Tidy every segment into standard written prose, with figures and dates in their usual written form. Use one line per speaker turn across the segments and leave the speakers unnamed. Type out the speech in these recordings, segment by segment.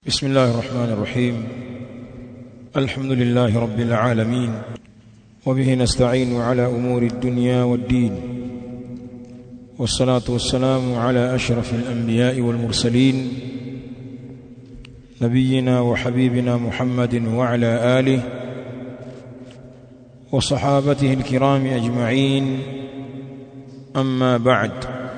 بسم الله الرحمن الرحيم. الحمد لله رب العالمين، وبه نستعين على أمور الدنيا والدين، والصلاة والسلام على أشرف الأنبياء والمرسلين نبينا وحبيبنا محمد وعلى آله وصحابته الكرام أجمعين. أما بعد،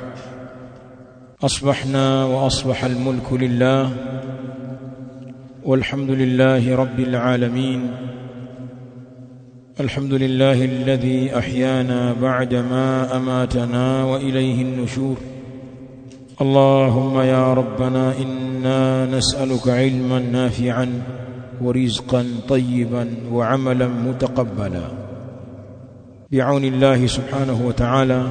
أصبحنا وأصبح الملك لله، والحمد لله رب العالمين. الحمد لله الذي أحيانا بعدما أماتنا وإليه النشور. اللهم يا ربنا إنا نسألك علما نافعا ورزقا طيبا وعملا متقبلا بعون الله سبحانه وتعالى.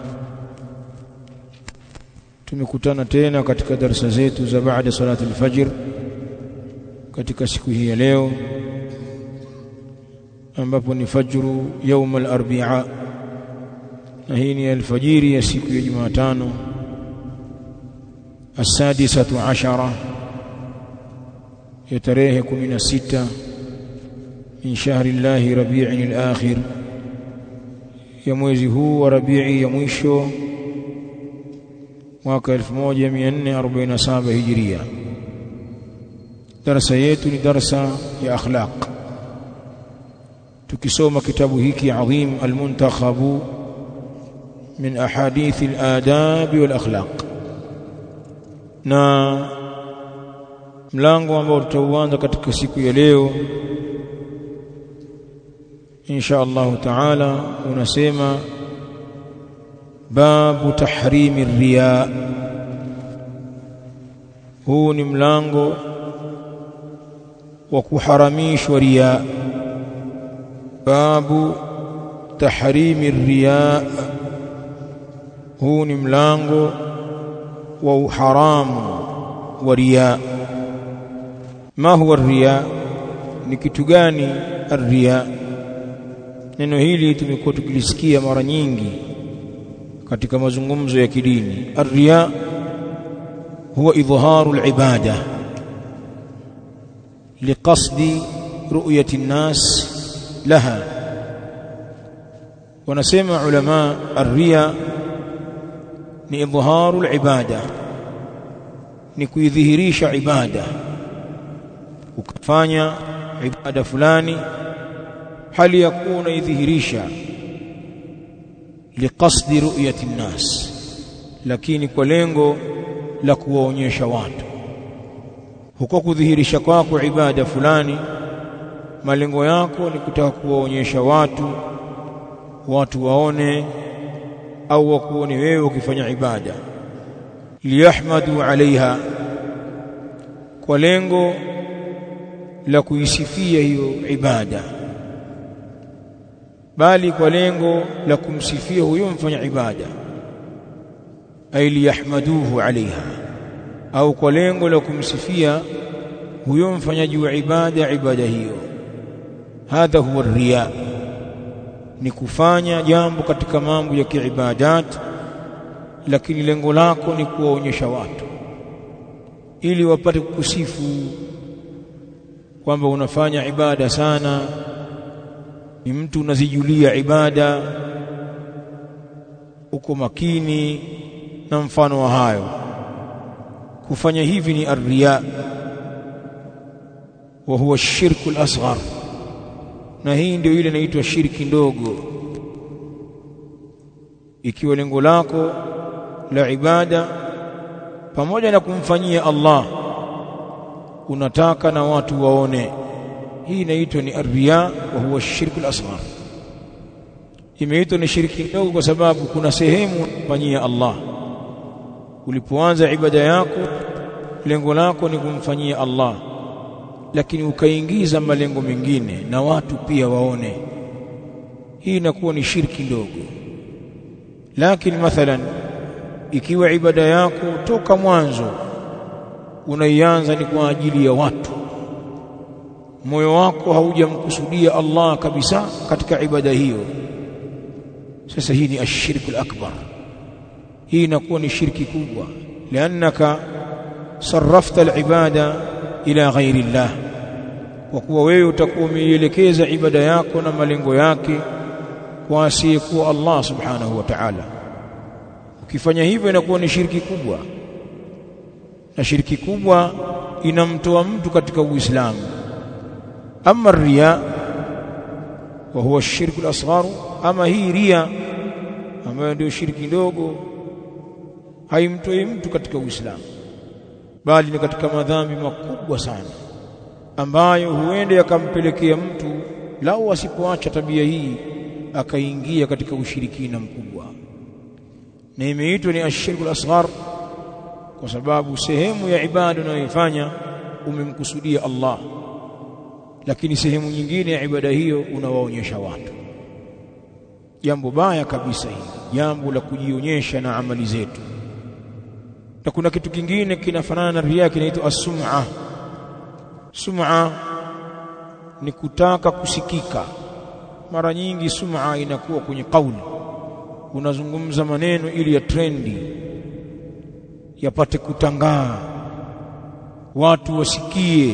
Tumekutana tena katika darasa zetu za baada salati al-fajr katika siku hii ya leo, ambapo ni fajru يوم الاربعاء, na hii ni alfajiri ya siku ya Jumatano السادسة عشرة ya tarehe 16 min shahri Allah Rabi'in al-akhir, ya mwezi huu wa Rabi'i ya mwisho mwaka 1447 Hijria. Darasa yetu ni darasa ya akhlaq, tukisoma kitabu hiki adhim al-muntakhabu min ahadith al-adab wal akhlaq, na mlango ambao tutauanza katika siku ya leo insha Allah taala unasema babu tahrimi riya. Huu ni mlango wa kuharamishwa riya. Babu tahrimi riya, huu ni mlango wa uharamu wa riya. Ma huwa riya? Ni kitu gani riya? Neno hili tumekuwa tukilisikia mara nyingi katika mazungumzo ya kidini. Ar-riya huwa idhaharu al-ibada liqasdi ru'yati an-nas laha. Wanasema ulama, ar-riya ni idhaharu al-ibada, ni kuidhihirisha ibada. Ukafanya ibada fulani hali ya kuwa unaidhihirisha liqasdi ru'yati an-nas, lakini kwa lengo la kuwaonyesha watu. Huko kudhihirisha kwako ibada fulani, malengo yako ni kutaka kuwaonyesha watu waone au wakuone wewe ukifanya ibada. Liyahmadu alaiha, kwa lengo la kuisifia hiyo ibada, bali kwa lengo la kumsifia huyo mfanya ibada. Ay liyahmaduhu alaiha, au kwa lengo la kumsifia huyo mfanyaji wa ibada hiyo. Hadha huwa riya, ni kufanya jambo katika mambo ya kiibadat, lakini lengo lako ni kuwaonyesha watu ili wapate kukusifu kwamba unafanya ibada sana, ni mtu unazijulia ibada, uko makini na mfano wa hayo. Kufanya hivi ni ar-riya, wa huwa shirku al-asghar, na hii ndio ile inaitwa shirki ndogo. Ikiwa lengo lako la ibada pamoja na kumfanyia Allah unataka na watu waone, hii inaitwa ni ar-riya wa huwa shirku al-asghar. Imeitwa ni shirki ndogo kwa sababu kuna sehemu kufanyia Allah. Ulipoanza ibada yako lengo lako ni kumfanyia Allah, lakini ukaingiza malengo mengine na watu pia waone, hii inakuwa ni shirki ndogo. Lakini mathalan, ikiwa ibada yako toka mwanzo unaianza ni kwa ajili ya watu, moyo wako haujamkusudia Allah kabisa katika ibada hiyo, sasa hii ni ashirku al-akbar. Hii inakuwa ni shirki kubwa, lianaka sarrafta al-ibada ila ghairi Allah, kwa kuwa wewe utakuwa umeielekeza ibada yako na malengo yake kwa asiyekuwa Allah subhanahu wa ta'ala. Ukifanya hivyo inakuwa ni shirki kubwa, na shirki kubwa inamtoa mtu katika Uislamu. Amma riya wa huwa shirku al-asghar, ama hii riya ambayo ndio shirki ndogo haimtoi mtu katika Uislamu, bali ni katika madhambi makubwa sana ambayo huenda yakampelekea mtu, lau asipoacha tabia hii, akaingia katika ushirikina mkubwa. Na imeitwa ni ashirku al-asghar kwa sababu sehemu ya ibada unayoifanya umemkusudia Allah, lakini sehemu nyingine ya ibada hiyo unawaonyesha watu. Jambo baya kabisa hili, jambo la kujionyesha na amali zetu. Na kuna kitu kingine kinafanana na riya, kinaitwa as-sum'a. Sum'a ni kutaka kusikika. Mara nyingi sum'a inakuwa kwenye kauli, unazungumza maneno ili ya trendi, yapate kutangaa, watu wasikie,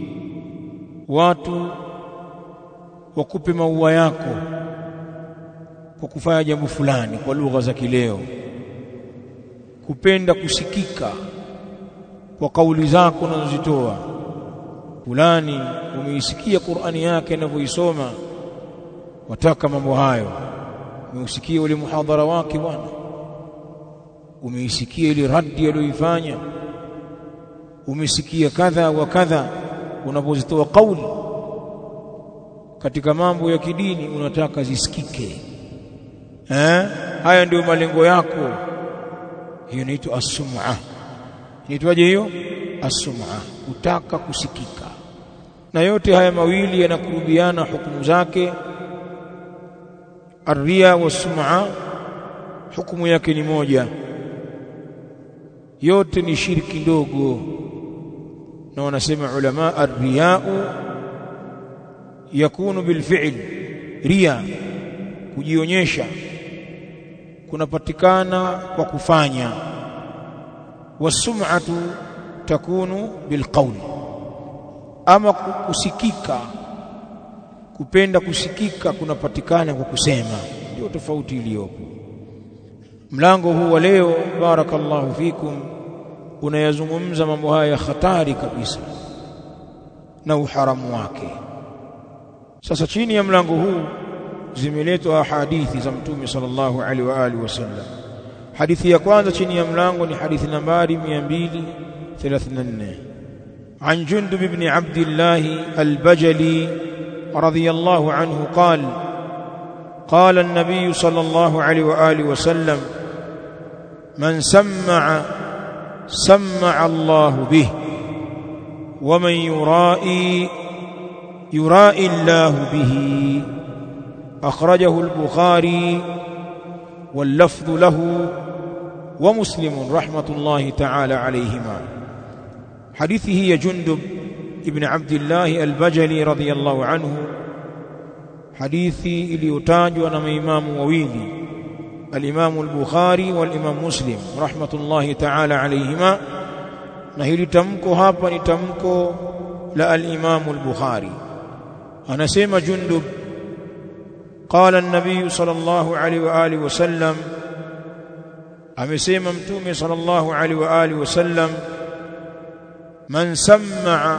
watu wakupe maua yako kwa kufanya jambo fulani, kwa lugha za kileo. Kupenda kusikika kwa kauli zako unazozitoa. Fulani umeisikia Qur'ani yake anavyoisoma, wataka mambo hayo. Umeusikia ule muhadhara wake bwana, umeisikia ile raddi aliyoifanya, umesikia kadha wa kadha. Unapozitoa kauli katika mambo ya kidini unataka zisikike, haya ndio malengo yako. Hiyo inaitwa as-sum'a. Inaitwaje hiyo? As-sum'a, kutaka kusikika. Na yote haya mawili yanakurubiana hukumu zake. Ar-riya was-sum'a hukumu yake ni moja, yote ni shirki ndogo. Na wanasema ulama, ar-riya'u yakunu bil fi'l, riya kujionyesha kunapatikana kwa kufanya, was-sum'atu takunu bil qawl, ama kusikika, kupenda kusikika kunapatikana kwa kusema. Ndio tofauti iliyopo. Mlango huu wa leo, barakallahu fikum, unayazungumza mambo haya hatari kabisa na uharamu wake. Sasa chini ya mlango huu zimeletwa hadithi za Mtume sallallahu alaihi wa alihi wasallam. Hadithi ya kwanza chini ya mlango ni hadithi nambari 234. An Jundub ibn Abdullah al-Bajali radiyallahu anhu qala qala an-nabiy sallallahu alaihi wa alihi wasallam man sam'a Allah bih wa man yura'i Allah bihi. أخرجه البخاري واللفظ له ومسلم رحمة الله تعالى عليهما. حديثه هي جندب ابن عبد الله البجلي رضي الله عنه. حديثي اليوتاج ونما إمام وويلي، الإمام البخاري والإمام مسلم رحمة الله تعالى عليهما. نهي تمكو هابا نتمكو لا الإمام البخاري. أنا سيما جندب قال النبي صلى الله عليه وآله وسلم، amesema Mtume sallallahu alaihi wa alihi wasallam, man sam'a,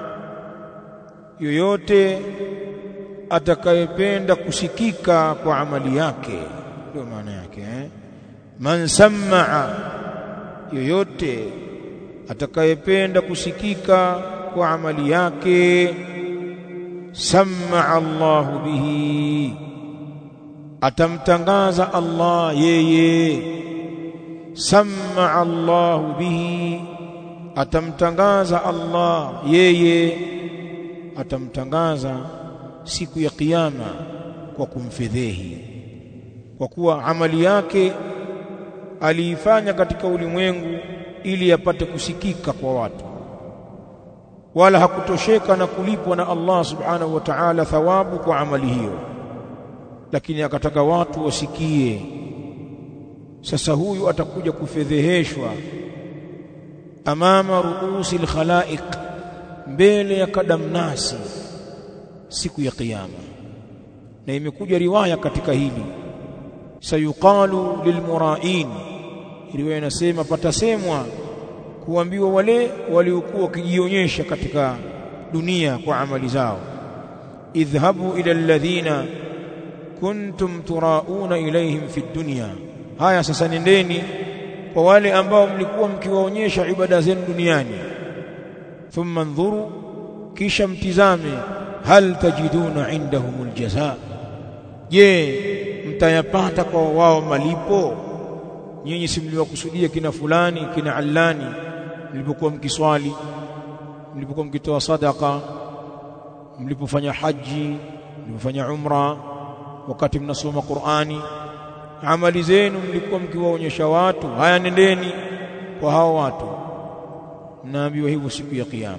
yoyote atakayependa kusikika kwa amali yake. Ndio maana yake man sam'a, yoyote atakayependa kusikika kwa amali yake, sam'a Allahu bihi, atamtangaza Allah yeye. Sam'a Allahu bihi, atamtangaza Allah yeye, atamtangaza siku ya kiyama kwa kumfedhehi, kwa kuwa amali yake aliifanya katika ulimwengu ili apate kusikika kwa watu, wala hakutosheka na kulipwa na Allah subhanahu wa ta'ala thawabu kwa amali hiyo, lakini akataka watu wasikie. Sasa huyu atakuja kufedheheshwa amama ruusi al-khalaiq, mbele ya kadamnasi siku ya kiyama. Na imekuja riwaya katika hili, sayuqalu lilmura'in, riwaya inasema patasemwa kuambiwa wale waliokuwa wakijionyesha katika dunia kwa amali zao, idhhabu ila alladhina kuntum turauna ilaihim fi dunya, haya sasa nendeni kwa wale ambao mlikuwa mkiwaonyesha ibada zenu duniani, thumma ndhuru, kisha mtizame, hal tajiduna indahumul jazaa, je mtayapata kwa wao malipo? Nyinyi si mliwakusudia kina fulani kina allani mlipokuwa mkiswali, mlipokuwa mkitoa sadaqa, mlipofanya haji, mlipofanya umra, wakati mnasoma Qur'ani, amali zenu mlikuwa mkiwaonyesha watu. Haya nendeni kwa hao watu, mnaambiwa hivyo siku ya kiyama,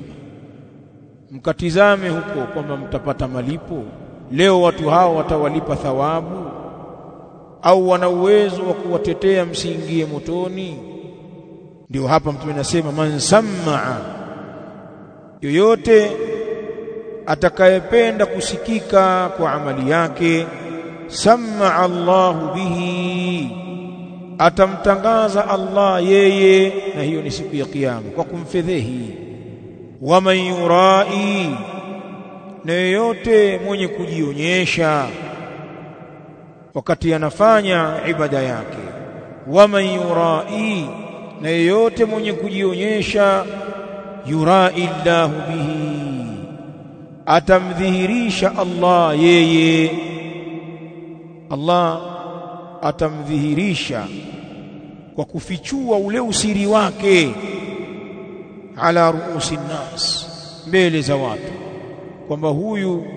mkatizame huko kwamba mtapata malipo. Leo watu hao watawalipa thawabu au wana uwezo wa kuwatetea msiingie motoni? Ndio hapa Mtume anasema man sam'a, yoyote atakayependa kusikika kwa amali yake, sam'a Allahu bihi, atamtangaza Allah yeye, na hiyo ni siku ya kiyama, kwa kumfedhehi. Wa man yurai, na yoyote mwenye kujionyesha wakati anafanya ibada yake. Wa man yurai, na yoyote mwenye kujionyesha, yurai Allahu bihi, atamdhihirisha Allah yeye, Allah atamdhihirisha kwa kufichua ule usiri wake, ala ruusi nnas, mbele za watu, kwamba huyu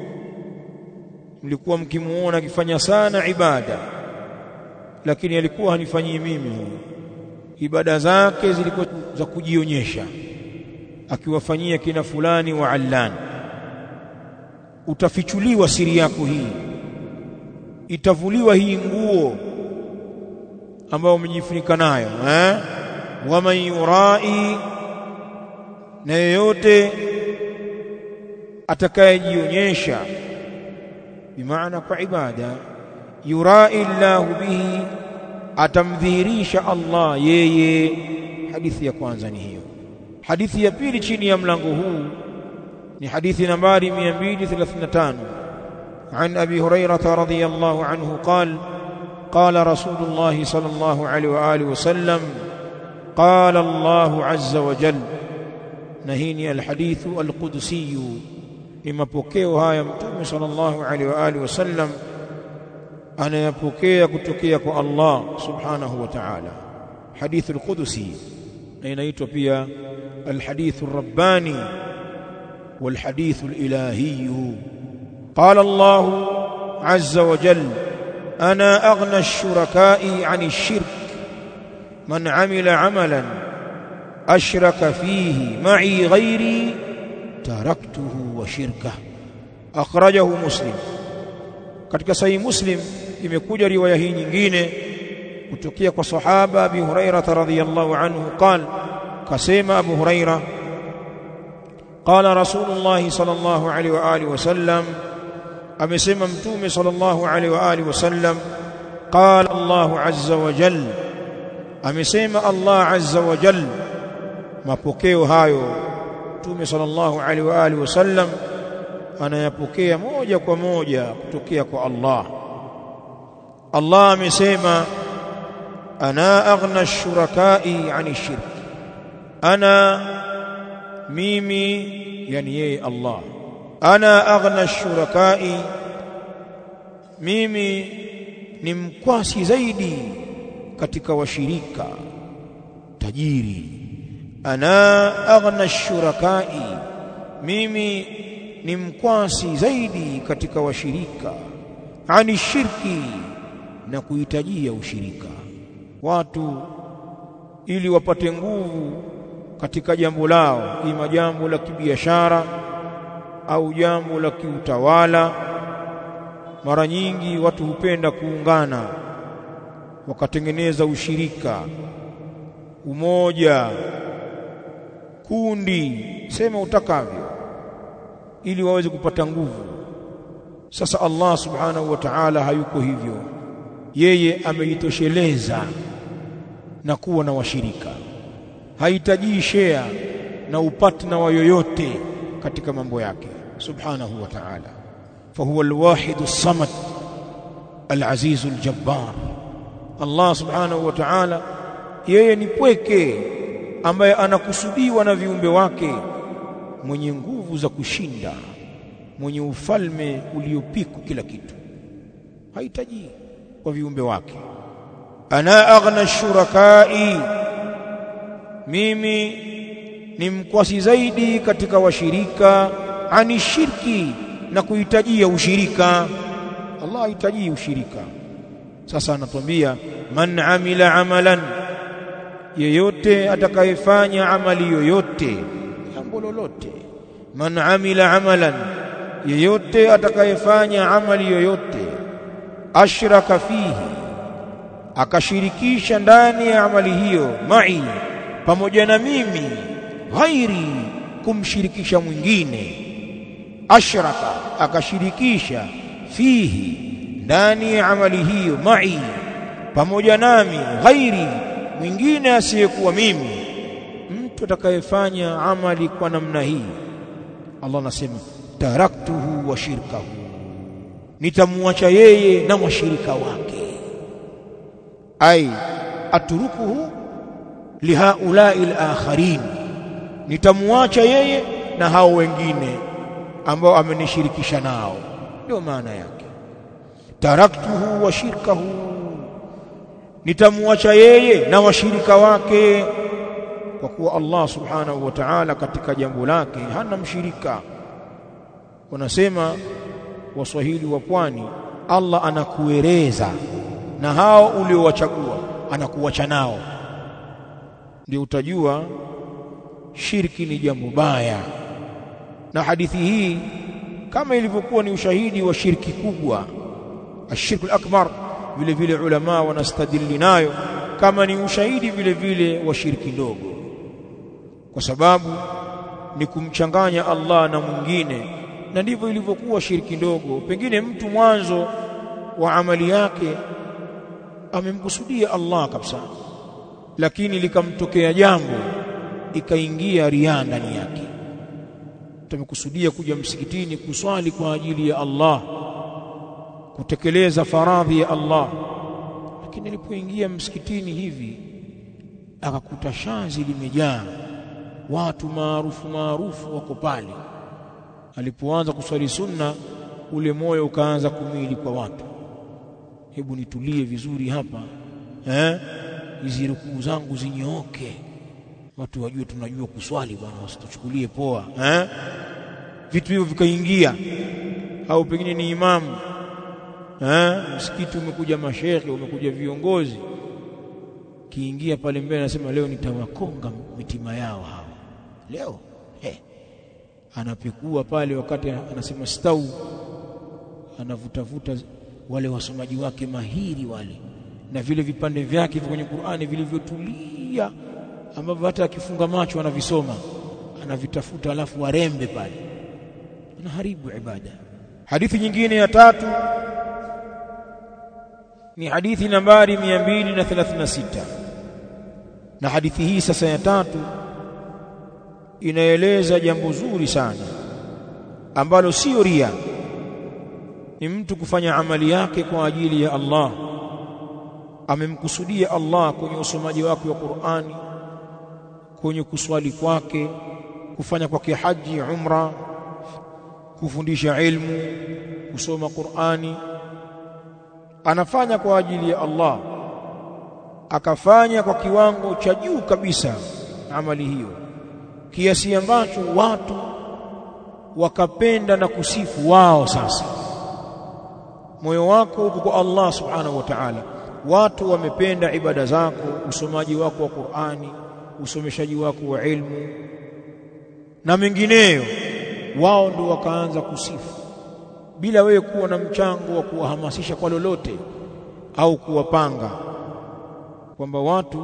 mlikuwa mkimuona akifanya sana ibada, lakini alikuwa hanifanyii mimi. Huyu ibada zake zilikuwa za kujionyesha, akiwafanyia kina fulani wa allani. Utafichuliwa siri yako hii, itavuliwa hii nguo ambayo umejifunika nayo. Wa man yurai, na yoyote atakayejionyesha, bimaana kwa ibada, yurai Allahu bihi, atamdhihirisha Allah yeye. Hadithi ya kwanza ni hiyo. Hadithi ya pili chini ya mlango huu ni hadithi nambari 235, عن أبي هريرة رضي الله عنه قال قال رسول الله صلى الله عليه وآله وسلم قال الله عز وجل. نهيني الحديث القدسي لما بوكيوها يمتوم صلى الله عليه وآله وسلم، أنا يبوكي كتوكيك الله سبحانه وتعالى. حديث القدسي أين يتوبيا الحديث الرباني والحديث الإلهي. قال الله عز وجل أنا أغنى الشركاء عن الشرك من عمل عملا أشرك فيه معي غيري تركته وشركه. أخرجه مسلم. katika sahih Muslim imekuja riwaya hii nyingine kutokia kwa sahaba Abi Hurairah radhiyallahu anhu قال, kasema Abu Hurairah, qala Rasulullah sallallahu alaihi wa alihi wasallam, amesema Mtume sallallahu alaihi wa alihi wasallam, qala Allahu azza wa jalla, amesema Allah azza wa jalla. Mapokeo hayo Mtume sallallahu alaihi wa alihi wasallam anayapokea moja kwa moja kutokea kwa Allah. Allah amesema ana aghna ash-shurakai 'ani shirk, ana mimi, yani yeye Allah, ana aghna ash-shurakai, mimi ni mkwasi zaidi katika washirika, tajiri. Ana aghna ash-shurakai, mimi ni mkwasi zaidi katika washirika, ani shirki, na kuhitajia ushirika. Watu ili wapate nguvu katika jambo lao, ima jambo la kibiashara au jambo la kiutawala, mara nyingi watu hupenda kuungana wakatengeneza ushirika, umoja, kundi, sema utakavyo. ili waweze kupata nguvu. Sasa Allah subhanahu wa ta'ala hayuko hivyo. Yeye amejitosheleza na kuwa na washirika, hahitaji share na upatna wa yoyote katika mambo yake subhanahu wa ta'ala. Fahuwa alwahidu samad alazizu aljabbar. Allah subhanahu wa ta'ala yeye ni pweke ambaye anakusudiwa na viumbe wake, mwenye nguvu za kushinda, mwenye ufalme uliopiku kila kitu, hahitaji kwa viumbe wake. Ana aghna shurakai, mimi ni mkwasi zaidi katika washirika, ani shirki, na kuhitajia ushirika. Allah hahitaji ushirika. Sasa anatuambia man amila amalan, yeyote atakayefanya amali yoyote, jambo lolote. Man amila amalan, yeyote atakayefanya amali yoyote, ashraka fihi, akashirikisha ndani ya amali hiyo, ma'i, pamoja na mimi, ghairi, kumshirikisha mwingine. Ashraka, akashirikisha, fihi, ndani ya amali hiyo, ma'i, pamoja nami, ghairi, mwingine asiyekuwa mimi. Mtu atakayefanya amali kwa namna hii, Allah anasema taraktuhu wa shirkahu, nitamwacha yeye na washirika wake. Ai atrukuhu lihaulai alakharin, nitamwacha yeye na hao wengine ambao amenishirikisha nao. Ndio maana yake taraktuhu wa shirkahu, nitamwacha yeye na washirika wake. Kwa kuwa Allah subhanahu wa ta'ala katika jambo lake hana mshirika. Wanasema Waswahili wa pwani, Allah anakuereza na hao uliowachagua anakuacha nao. Ndio utajua shirki ni jambo baya. Na hadithi hii kama ilivyokuwa ni ushahidi wa shirki kubwa, ashirku al-akbar, vile vile ulama wanastadili nayo kama ni ushahidi vile vile wa shirki ndogo, kwa sababu ni kumchanganya Allah na mwingine. Na ndivyo ilivyokuwa shirki ndogo. Pengine mtu mwanzo wa amali yake amemkusudia Allah kabisa, lakini likamtokea jambo ikaingia riya ndani yake. Tumekusudia kuja msikitini kuswali kwa ajili ya Allah, kutekeleza faradhi ya Allah, lakini alipoingia msikitini hivi akakuta shazi limejaa watu maarufu wako pale. Alipoanza kuswali sunna, ule moyo ukaanza kumili kwa watu, hebu nitulie vizuri hapa, hizi rukuu zangu zinyooke, watu wajue tunajua kuswali bwana, wasituchukulie poa. Vitu hivyo vikaingia. Au pengine ni imamu, msikiti umekuja mashehe, umekuja viongozi, kiingia pale mbele anasema leo nitawakonga mitima yao hawa leo. Anapekua pale, wakati anasema stau, anavutavuta wale wasomaji wake mahiri wale, na vile vipande vyake kwenye Qur'ani vilivyotulia ambavyo hata akifunga macho anavisoma, anavitafuta, alafu warembe pale, anaharibu ibada. Hadithi nyingine ya tatu ni hadithi nambari 236. Na hadithi hii sasa ya tatu inaeleza jambo zuri sana ambalo sio ria. Ni mtu kufanya amali yake kwa ajili ya Allah, amemkusudia Allah kwenye usomaji wake wa Qur'ani, kwenye kuswali kwake, kufanya kwake haji, umra, kufundisha ilmu, kusoma Qur'ani, anafanya kwa ajili ya Allah, akafanya kwa kiwango cha juu kabisa amali hiyo, kiasi ambacho watu wakapenda na kusifu wao. Sasa moyo wako uko kwa Allah subhanahu wa ta'ala, watu wamependa ibada zako, usomaji wako wa Qur'ani, usomeshaji wako wa ilmu na mengineyo, wao ndio wakaanza kusifu bila wewe kuwa na mchango wa kuwahamasisha kwa lolote au kuwapanga kwamba watu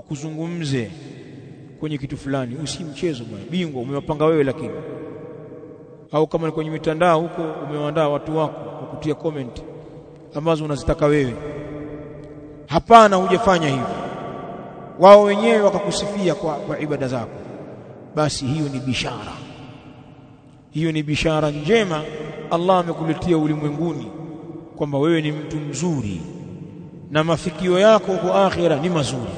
wakuzungumze kwenye kitu fulani. Usi mchezo bwana, bingwa umewapanga wewe, lakini au kama ni kwenye mitandao huko umewaandaa watu wako kukutia comment ambazo unazitaka wewe. Hapana, hujafanya hivyo, wao wenyewe wakakusifia kwa ibada zako, basi hiyo ni bishara. Hiyo ni bishara njema Allah amekuletea ulimwenguni kwamba wewe ni mtu mzuri na mafikio yako kwa akhira ni mazuri.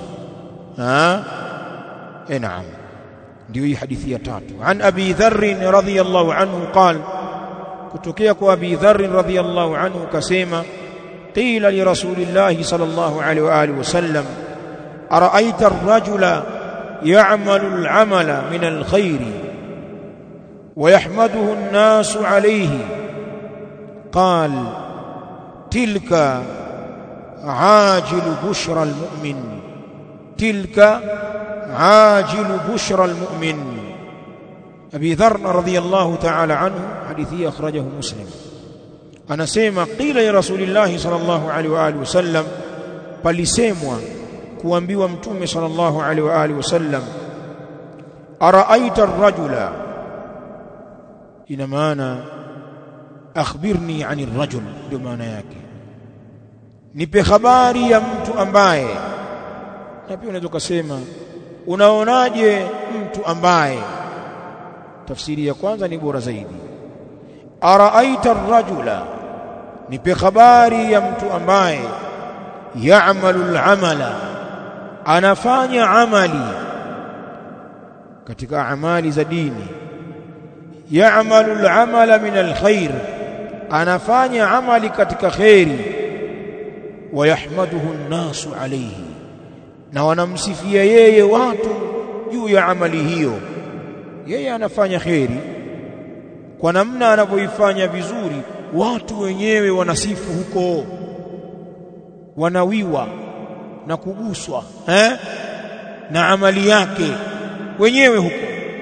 Naam, ndio hii hadithi ya tatu. An Abi Dharr radhiyallahu anhu qala, kutokea kwa Abi Dharr radhiyallahu anhu kasema, qila li rasulillahi sallallahu alaihi wa alihi wasallam, ara'aita ar-rajula ya'malu al-'amala min al-khairi wa yahmaduhu an-nasu alayhi, qala tilka ajilu bushra al-mu'min, tilka ajilu bushra al-mu'min. Abi Dharr radhiyallahu ta'ala anhu, hadithi akhrajahu Muslim, anasema qila ya Rasulillah sallallahu alaihi wa alihi wasallam, palisemwa kuambiwa mtume sallallahu alaihi wa alihi wasallam, araaita ar-rajula, ina maana akhbirni ani ar-rajul, ndio maana yake, nipe habari ya mtu ambaye. Na pia unaweza kusema unaonaje mtu ambaye, tafsiri ya kwanza ni bora zaidi. Araaita ar-rajula, nipe habari ya mtu ambaye ya'malu al-amala, anafanya amali katika amali za dini. Ya'malu al-amala min al-khair, anafanya amali katika khairi. Wa yahmaduhu an-nasu alayhi, na wanamsifia yeye watu juu ya amali hiyo. Yeye anafanya khairi kwa namna anavyoifanya vizuri, watu wenyewe wanasifu huko, wanawiwa na kuguswa na amali yake wenyewe huko.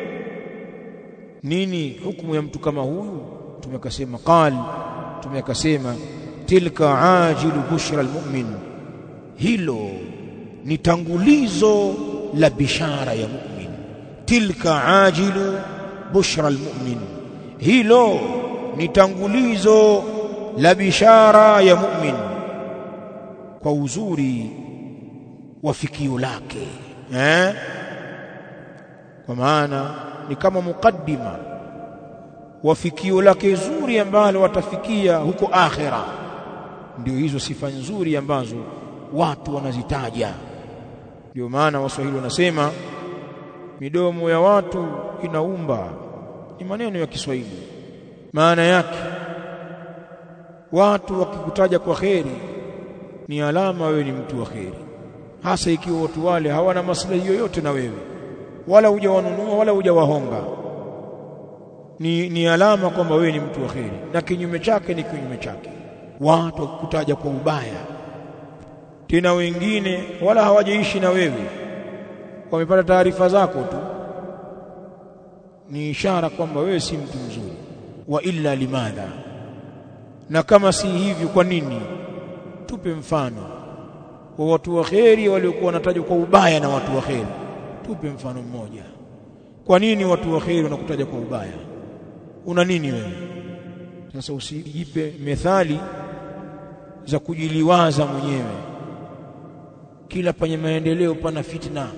Nini hukumu ya mtu kama huyu? Tumekasema tumekasema tilka ajilu bushra almu'min, hilo ni tangulizo la bishara ya mu'min. Tilka ajilu bushra almu'min, hilo ni tangulizo la bishara ya mu'min kwa uzuri wa fikio lake, kwa maana ni kama mukaddima wa fikio lake zuri ambalo watafikia huko akhira. Ndio hizo sifa nzuri ambazo watu wanazitaja. Ndio maana Waswahili wanasema midomo ya watu inaumba, ni maneno ya Kiswahili. Maana yake watu wakikutaja kwa kheri ni alama wewe ni mtu wa kheri, hasa ikiwa watu wale hawana maslahi yoyote na wewe, wala hujawanunua wala hujawahonga. Ni alama kwamba wewe ni mtu wa kheri, na kinyume chake ni kinyume chake. Watu wakikutaja kwa ubaya, tena wengine wala hawajaishi na wewe, wamepata taarifa zako tu, ni ishara kwamba wewe si mtu mzuri. Wa illa limadha, na kama si hivyo kwa nini? Tupe mfano wa watu wa kheri waliokuwa wanatajwa kwa ubaya na watu wa kheri. Tupe mfano mmoja. Kwa nini watu wa kheri wanakutaja kwa ubaya? Una nini wewe? Sasa usijipe methali za kujiliwaza mwenyewe. Kila penye maendeleo pana fitna.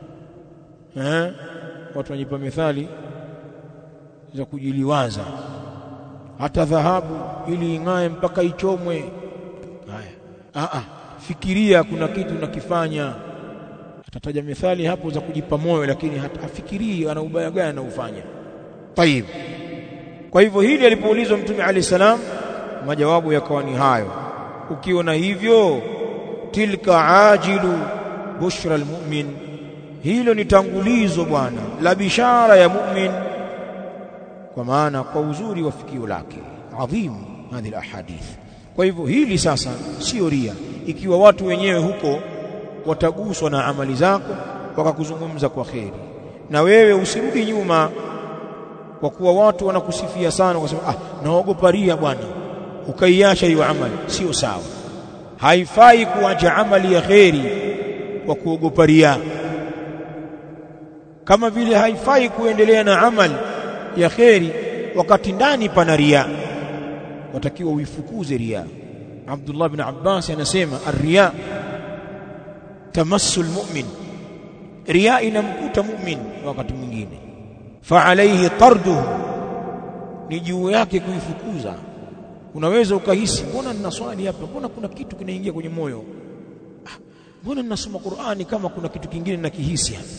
Watu wanajipa methali za kujiliwaza. Hata dhahabu ili ing'ae mpaka ichomwe. Haya. Fikiria kuna kitu unakifanya. Atataja methali hapo za kujipa moyo, lakini hafikirii ana ubaya gani anaufanya. Tayib. Kwa hivyo hili alipoulizwa Mtume Ali salam, majawabu yakawa ni hayo. Ukiona hivyo, tilka ajilu bushra almu'min, hilo ni tangulizo bwana la bishara ya mu'min, kwa maana kwa uzuri wa fikio lake. Adhim hadhihi alahadith. Kwa hivyo hili sasa sio ria. Ikiwa watu wenyewe huko wataguswa na amali zako wakakuzungumza kwa kheri, na wewe usirudi nyuma kwa kuwa watu wanakusifia sana, ukasema naogopa ria bwana, ukaiacha hiyo amali. Sio sawa. Haifai kuacha amali ya kheri kwa kuogopa ria, kama vile haifai kuendelea na amali ya kheri wakati ndani pana riya. Watakiwa uifukuze riya. Abdullah ibn Abbas anasema ar-riya tamassul mu'min, riya inamkuta mu'min wakati mwingine, fa alayhi tarduhu, ni juu yake kuifukuza. Unaweza ukahisi mbona nina swali hapa, mbona kuna kitu kinaingia kwenye moyo, mbona ninasoma Qur'ani kama kuna kitu kingine ninakihisi hapa.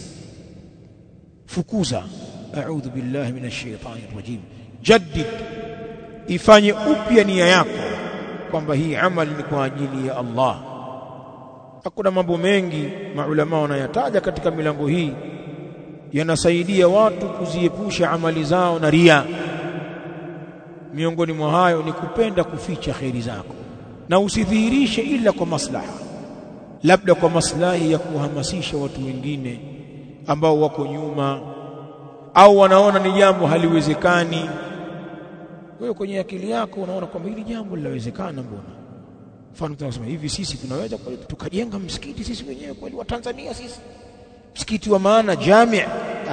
Fukuza, a'udhu billahi minash shaitani rajim. Jaddid, ifanye upya nia yako kwamba hii amali ni kwa ajili ya Allah. Hakuna mambo mengi maulama wanayataja katika milango hii yanasaidia watu kuziepusha amali zao na ria. Miongoni mwa hayo ni kupenda kuficha khairi zako, na usidhihirishe ila kwa maslaha, labda kwa maslahi ya kuhamasisha watu wengine ambao wako nyuma au wanaona ni jambo haliwezekani. Wewe kwenye akili yako unaona kwamba hili jambo linawezekana. Mbona mfano tunasema hivi, sisi tunaweza tukajenga msikiti sisi wenyewe kweli wa Tanzania, sisi msikiti wa maana jamii?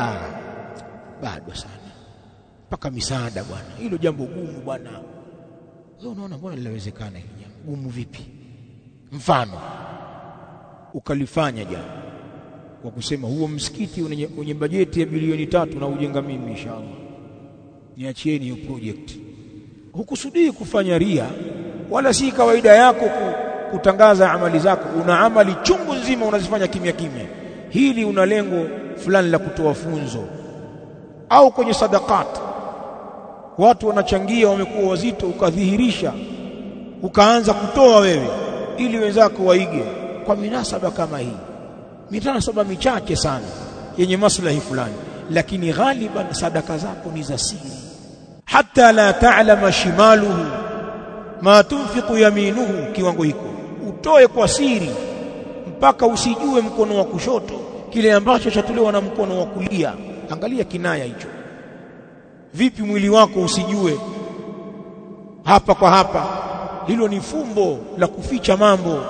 Bado sana, mpaka misaada bwana, hilo jambo gumu bwana. Wewe unaona mbona linawezekana hili jambo gumu vipi? Mfano ukalifanya jambo kwa kusema huo msikiti wenye bajeti ya bilioni 3 na ujenga mimi inshallah, niachieni hiyo project. Hukusudii kufanya ria, wala si kawaida yako kutangaza amali zako. Una amali chungu nzima unazifanya kimya kimya. Hili una lengo fulani la kutoa funzo, au kwenye sadaqat watu wanachangia, wamekuwa wazito, ukadhihirisha ukaanza kutoa wewe ili wenzako waige kwa minasaba kama hii, minasaba michache sana yenye maslahi fulani, lakini ghaliban sadaka zako ni za siri. Hatta la ta'lama shimaluhu ma tunfiqu yaminuhu, kiwango hiko utoe kwa siri mpaka usijue mkono wa kushoto kile ambacho chatolewa na mkono wa kulia. Angalia kinaya hicho. Vipi mwili wako usijue hapa kwa hapa? Hilo ni fumbo la kuficha mambo.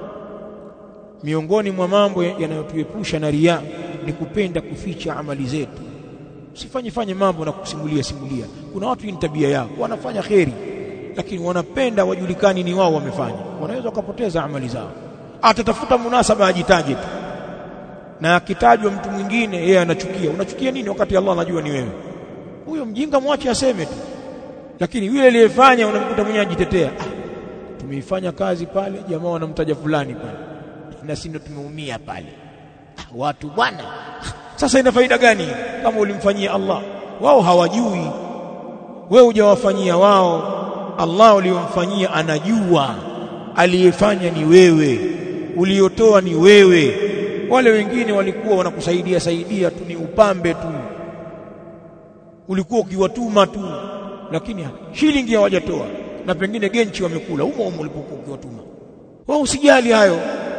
Miongoni mwa mambo yanayotuepusha na riya ni kupenda kuficha amali zetu. Usifanye mambo na kusimulia. Kuna watu ni tabia yao, wanafanya kheri lakini wanapenda wajulikani ni wao wamefanya. Wanaweza wakapoteza amali zao. Atatafuta munasaba ajitaje tu, na akitajwa mtu mwingine yeye anachukia. Unachukia nini wakati Allah anajua ni wewe? Huyo mjinga mwache aseme tu. Lakini yule aliyefanya unamkuta mwenyewe ajitetea, tumeifanya kazi pale, jamaa wanamtaja fulani pale, na sisi ndo tumeumia pale. Watu bwana, sasa ina faida gani kama ulimfanyia Allah? Wao hawajui, wewe hujawafanyia wao. Allah uliyomfanyia anajua, aliyefanya ni wewe, uliotoa ni wewe. Wale wengine walikuwa wanakusaidia tu, ni upambe tu, ulikuwa ukiwatuma tu, lakini shilingi hawajatoa, na pengine genchi wamekula humo ulipokuwa ukiwatuma. Wao usijali hayo.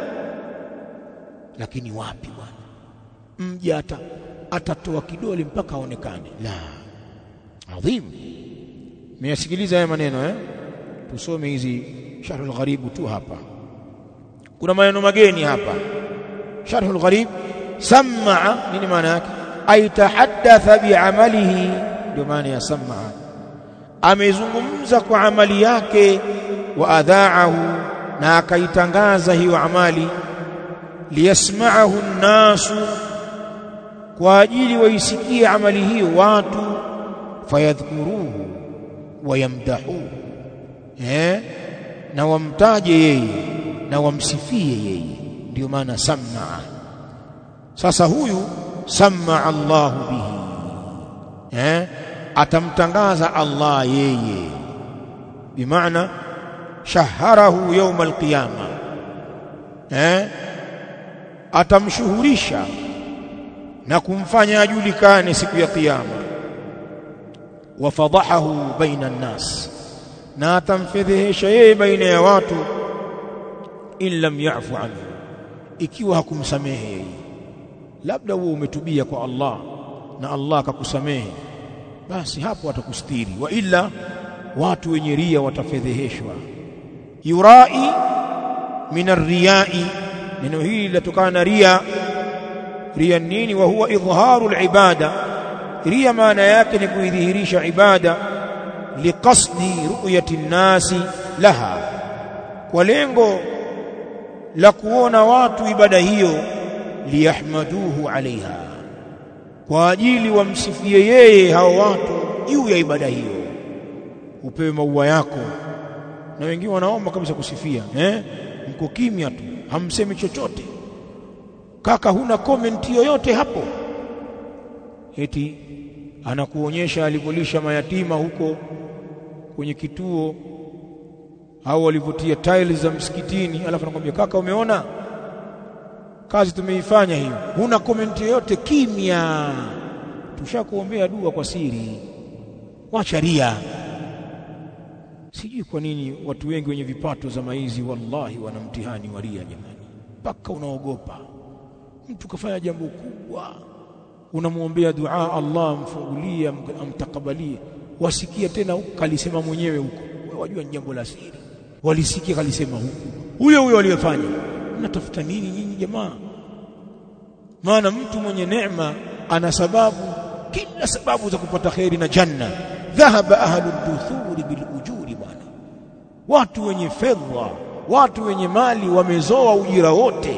Lakini wapi bwana, mja atatoa kidole mpaka aonekane. La adhim. Mmeyasikiliza haya maneno Tusome hizi Sharhul Gharib tu hapa. Kuna maneno mageni hapa. Sharhul Gharib, sam'a, nini maana yake? Ay tahaddatha bi'amalihi, ndio maana ya sam'a. Amezungumza kwa amali yake, wa adha'ahu, na akaitangaza hiyo amali, liyasma'ahu an-nasu, kwa ajili waisikie amali hiyo watu, fayadhkuruhu wa yamdahuhu, na wamtaje yeye na wamsifie yeye. Ndio maana sam'a. Sasa huyu sam'a Allahu bihi, atamtangaza Allah yeye, bimaana shaharahu yawm al-qiyama, atamshuhurisha na kumfanya ajulikane siku ya kiyama. Wa fadahahu baina an-nas, na atamfedhehesha yeye baina ya watu. In lam ya'fu anhu, ikiwa hakumsamehe yeye. Labda wewe umetubia kwa Allah na Allah akakusamehe, basi hapo atakustiri. Wa illa, watu wenye ria watafedheheshwa. Yurai min ar-riyai, neno hili linatokana na ria. Ria nini? Wa huwa idharu al-ibada Ria maana yake ni kuidhihirisha ibada liqasdi ru'yati nnasi laha, kwa lengo la kuona watu ibada hiyo, liyahmaduhu alaiha, kwa ajili wamsifie yeye hao watu juu ya ibada hiyo. Upewe maua yako, na wengine wanaomba kabisa kusifia, mko kimya tu, hamsemi chochote, kaka huna comment yoyote hapo, eti anakuonyesha alivyolisha mayatima huko kwenye kituo au walivutia tiles za msikitini, alafu anakuambia kaka, umeona kazi tumeifanya hiyo, huna comment yoyote, kimya. Tushakuombea dua kwa siri, wacha ria. Sijui kwa nini watu wengi wenye vipato za maizi wallahi wana mtihani wa ria jamani, mpaka unaogopa. Mtu kafanya jambo kubwa, unamuombea dua, Allah amfungulie, amtakabalie, wasikia tena kalisema mwenyewe huko, wewe wajua ni jambo la siri, walisikia kalisema huko, huyo aliyefanya. Mnatafuta nini nyinyi jamaa? Maana mtu mwenye neema ana sababu, kila sababu za kupata khairi na janna. Dhahaba ahlu duthuri bil ujuri bwana, watu wenye fedha, watu wenye mali wamezoa ujira wote,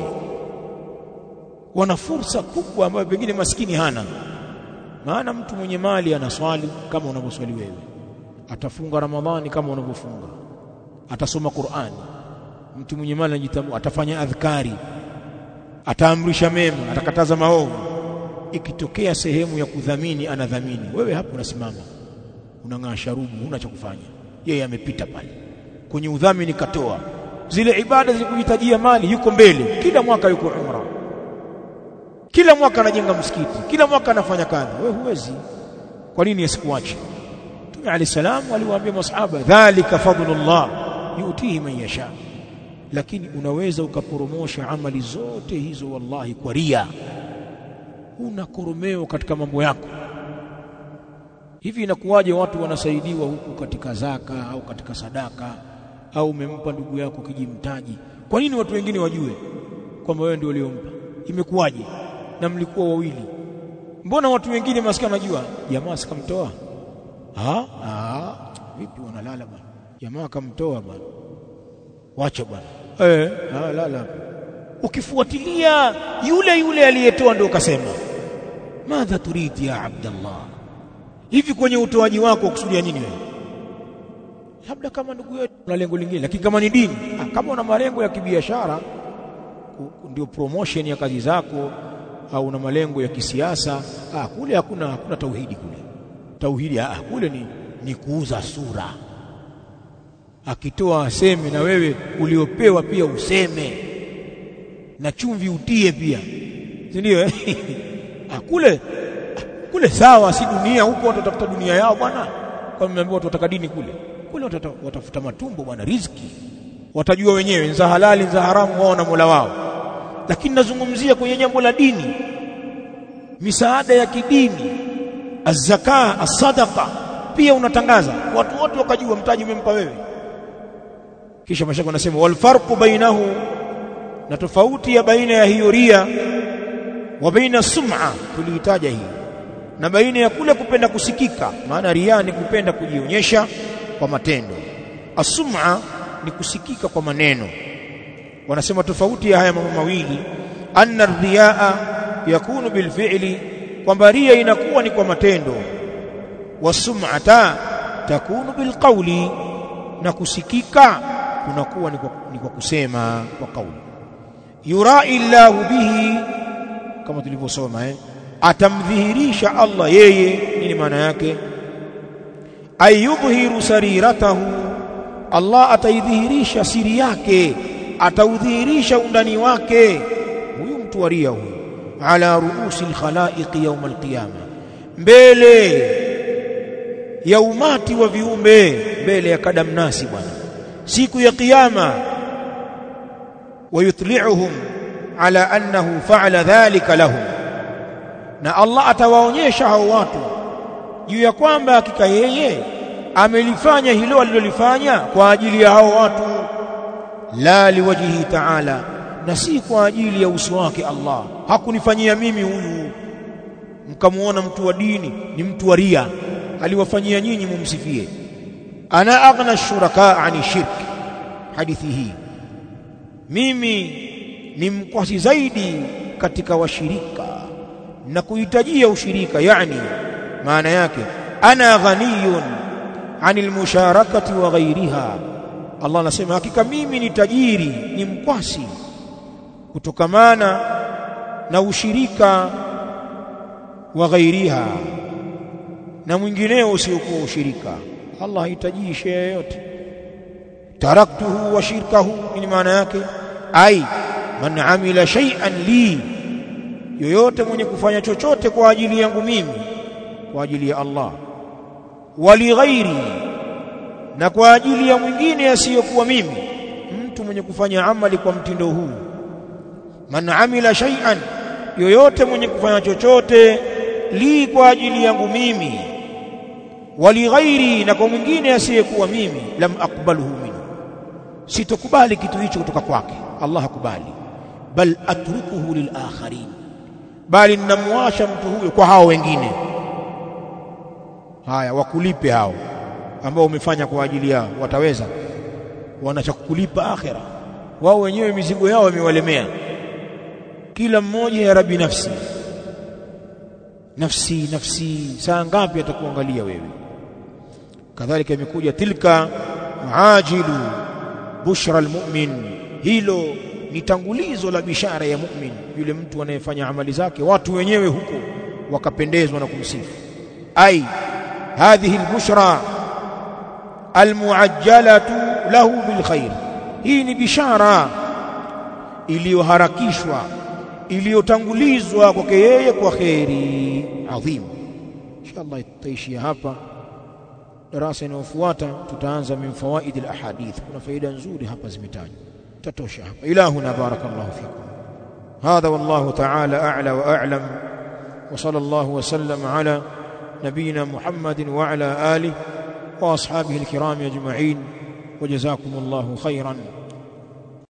wana fursa kubwa ambayo pengine maskini hana. Maana mtu mwenye mali anaswali kama unavyoswali wewe, atafunga Ramadhani kama unavyofunga, atasoma Qur'ani. Mtu mwenye mali anajitambua, atafanya adhkari, ataamrisha mema, atakataza maovu. Ikitokea sehemu ya kudhamini, anadhamini, wewe hapo unasimama unang'aa sharubu, huna cha kufanya. Yeye amepita pale kwenye udhamini, katoa zile ibada zilikuhitajia mali, yuko mbele, kila mwaka yuko umra, kila mwaka anajenga msikiti, kila mwaka anafanya kazi. Wewe huwezi, kwa nini asikuache? Mtume alayhi salam aliwaambia masahaba, dhalika fadlullah yu'tihi man yasha. Lakini unaweza ukaporomosha amali zote hizo wallahi kwa ria, una koromeo katika mambo yako. Hivi inakuwaje watu wanasaidiwa huku katika zaka au katika sadaka, au umempa ndugu yako kijimtaji? Kwa nini watu wengine wajue kwamba wewe ndio uliompa? Imekuwaje? Na mlikuwa wawili, mbona watu wengine maskani wanajua jamaa sikamtoa? Vipi wanalala bwana, jamaa kamtoa bwana, wacha bwana, lala. Ukifuatilia yule aliyetoa ndio kasema, madha turidi ya Abdallah, hivi kwenye utoaji wako kusudia nini wewe? Labda kama ndugu yetu na lengo lingine, lakini kama ni dini, kama una malengo ya kibiashara, ndio promotion ya kazi zako, au una malengo ya kisiasa, kule hakuna tauhidi kule. Tauhidi kule ni kuuza sura. Akitoa aseme, na wewe uliopewa pia useme, na chumvi utie pia, si ndio? Kule sawa, si dunia huko. Watu watafuta dunia yao bwana, kama mmeambiwa watu wataka dini kule watafuta matumbo bwana, riziki watajua wenyewe, za halali za haramu wao na Mola wao. Lakini nazungumzia kwenye jambo la dini, misaada ya kidini, az-zaka, as-sadaqa, pia unatangaza watu wote wakajua mtaji umempa wewe. Kisha mashaka wanasema wal farqu bainahu, na tofauti ya baina ya hiyo ria wa baina sum'a, tulihitaja hii, na baina ya kule kupenda kusikika. Maana ria ni kupenda kujionyesha kwa matendo, as-sum'a ni kusikika kwa maneno. Wanasema tofauti ya haya mambo mawili, anna ar-riyaa yakunu bil fi'li, kwamba ria inakuwa ni kwa matendo, was-sum'ata takunu bil qawli, na kusikika kunakuwa ni kwa kusema, kwa kauli. Yurai Allahu bihi, kama tulivyosoma, atamdhihirisha Allah yeye. Nini maana yake? Ayudhihiru sariratahu, Allah ataidhihirisha siri yake, ataudhihirisha undani wake huyu mtu wa ria huyu, ala ruusil khalaiq yawm alqiyama, mbele ya umati wa viumbe, mbele ya kadamnasi bwana, siku ya kiyama. Wayutli'uhum ala annahu fa'ala dhalika lahum, na Allah atawaonyesha hao watu juu ya kwamba hakika yeye amelifanya hilo alilolifanya kwa ajili ya hao watu, la liwajhihi ta'ala, na si kwa ajili ya uso wake Allah. Hakunifanyia mimi huyu, mkamuona mtu wa dini ni mtu wa ria, aliwafanyia nyinyi mumsifie. Ana aghna shuraka ani shirk, hadithi hii, mimi ni mkwasi zaidi katika washirika na kuhitajia ushirika. Yani maana yake ana ghaniyun anil musharakati wa ghairiha. Allah anasema hakika mimi ni tajiri, ni mkwasi kutokamana na ushirika wa ghairiha, na mwingineo usiokuwa ushirika. Allah hahitaji shay yote. Taraktuhu wa shirkahu, ni maana yake ai man amila shay'an li, yoyote mwenye kufanya chochote kwa ajili yangu mimi, kwa ajili ya Allah, wali ghairi, na kwa ajili ya mwingine asiyokuwa mimi. Mtu mwenye kufanya amali kwa mtindo huu, man amila shay'an, yoyote mwenye kufanya chochote, li, kwa ajili yangu mimi, wali ghairi, na kwa mwingine asiyekuwa mimi, lam aqbalhu minhu, sitokubali kitu hicho kutoka kwake. Allah hakubali. Bal atrukuhu lil akharin, bali ninamwasha mtu huyo kwa hao wengine. Haya, wakulipe hao ambao umefanya kwa ajili yao, wataweza? Wanachakukulipa akhira, wao wenyewe mizigo yao imewalemea. Kila mmoja ya rabbi nafsi nafsi nafsi, saa ngapi atakuangalia wewe? Kadhalika imekuja tilka ajilu bushra almu'min, hilo ni tangulizo la bishara ya mu'min, yule mtu anayefanya amali zake watu wenyewe huko wakapendezwa na kumsifu. Ai hadhihi albushra almuajjalatu lahu bilkhair, hii ni bishara iliyoharakishwa, iliyotangulizwa kwake yeye kwa khairi adhim. Inshallah tutaishia hapa. Darasa inayofuata tutaanza min fawaid alahadith, kuna faida nzuri hapa zimetajwa, tatosha hapa. Ilahuna barakallahu fikum. Hadha wallahu ta'ala a'la wa a'lam, wa sallallahu wa sallam ala nabiyina Muhammadin wa ala alihi wa ashabihi alkiram ajma'in, wa jazakumullahu khairan.